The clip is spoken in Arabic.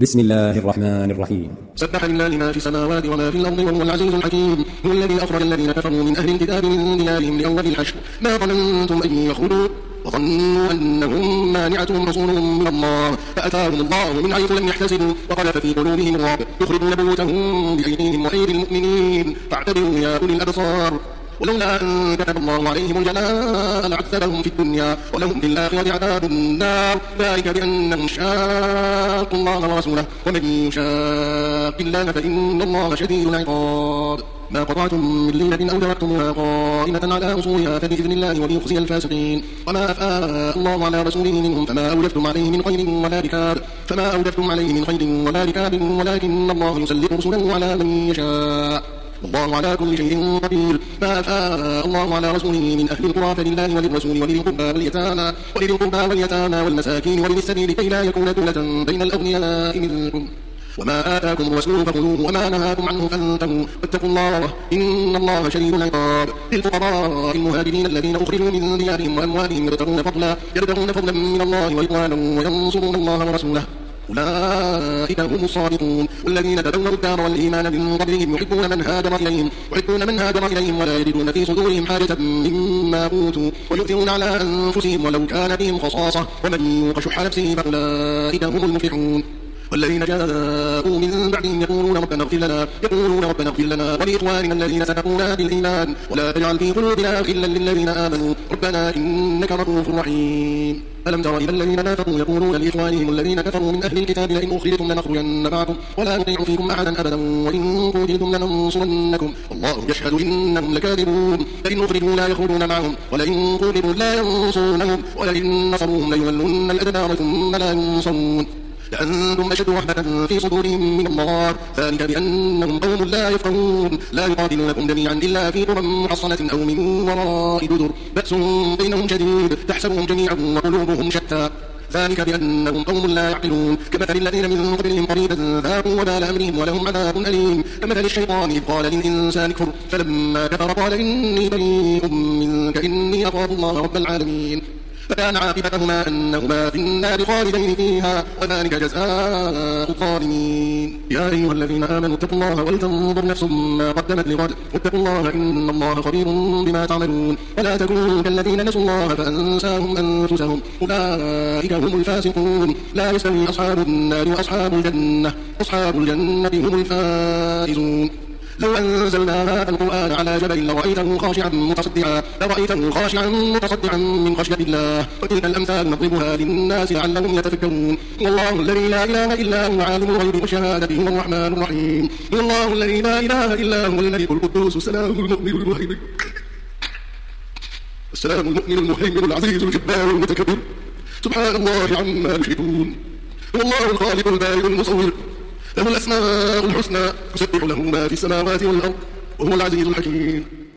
بسم الله الرحمن الرحيم. سبح لله ما في السماوات وما في الأرض وهو العزيز الحكيم. هو الذي أخرج الذين كفروا من أهل الكتاب من ديارهم لأول الحشر ما ظننتم أن يخرجوا وظنوا أنهم مانعتهم رسولهم من الله فأتاهم الله من حيث لم يحتسبوا وقذف في قلوبهم الرعب يخرجون بيوتهم بأيديهم وأيدي المؤمنين فاعتبروا يا أولي الأبصار. ولولا أن كتب الله عليهم الجلاء لعذبهم في الدنيا ولهم في الآخرة عذاب النار ذلك بأنهم شاقوا الله ورسوله ومن يشاق الله فإن الله شديد العقاب. ما قطعتم من لينة أو تركتموها قائمة على أصولها فبإذن الله وليخزي الفاسقين. وما أفاء الله على رسوله منهم فما أوجفتم عليه من خير ولا ركاب ولكن الله يسلط رسله على من يشاء والله على كل شيء قدير. ما أفاء الله على رسوله من أهل القرى فلله وللرسول ولذي القربى واليتامى والمساكين وابن السبيل كي لا يكون دولة بين الأغنياء منكم. وما آتاكم الرسول فخذوه وما نهاكم عنه فانتهوا واتقوا الله إن الله شديد العقاب. للفقراء المهاجرين الذين أخرجوا من ديارهم وأموالهم يبتغون فضلا من الله ورضوانا وينصرون الله ورسوله أولئك هم الصادقون. والذين تبوأوا الدار والإيمان من قبلهم يحبون من هاجر إليهم ولا يجدون في صدورهم حاجة مما أوتوا ويؤثرون على أنفسهم ولو كان بهم خصاصة ومن يوق شح نفسه فأولئك هم المفلحون. والذين جاءوا من بعدهم يقولون ربنا اغفر لنا ولإخواننا الذين سبقونا بالإيمان ولا تجعل في قلوبنا غلا للذين آمنوا ربنا إنك رؤوف رحيم. ألم تر إلى الذين نافقوا يقولون لإخوانهم الذين كفروا من أهل الكتاب لئن أخرجتم لنخرجن معكم ولا نطيع فيكم أحدا أبدا وإن قتلتم لننصرنكم والله يشهد إنهم لكاذبون. فإن أخرجوا لا يخرجون معهم ولئن قتلوا لا ينصرونهم ولئن نصروهم ليولن الأدبار ثم لا ينصرون لأنتم أشد رهبة في صدورهم من الله ذلك بأنهم قوم لا يفقهون. لا يقاتلونكم جميعا إلا في قرى محصنة أو من وراء جدر بأس بينهم شديد تحسبهم جميعا وقلوبهم شتى ذلك بأنهم قوم لا يعقلون. كمثل الذين من قبلهم قريبا ذاقوا وبال أمرهم ولهم عذاب أليم. كمثل الشيطان إذ قال للإنسان اكفر فلما كفر قال إني بريء منك إني أخاف الله رب العالمين فكان عاقبتهما أنهما في النار خالدين فيها وذلك جزاء الظالمين. يا أيها الذين آمنوا اتقوا الله ولتنظر نفس ما قدمت لغد واتقوا الله إن الله خبير بما تعملون. ولا تكونوا كالذين نسوا الله فأنساهم أنفسهم أولئك هم الفاسقون. لا يستوي أصحاب النار وأصحاب الجنة هم الفائزون. لو أنزلنا هذا القرآن على جبل لرأيته خاشعا متصدعا من خشية الله وتلك الأمثال نضربها للناس لعلهم يتفكرون. والله الذي لا إله إلا هو عالم الغيب والشهادة هو الرحمن الرحيم. والله الذي لا إله إلا هو الملك القدوس السلام المهيمن العزيز الجبار المتكبر سبحان الله عما يشركون. والله الخالق البارئ المصور له الأسماء الحسنى يسبح له ما في السماوات والأرض وهو العزيز الحكيم.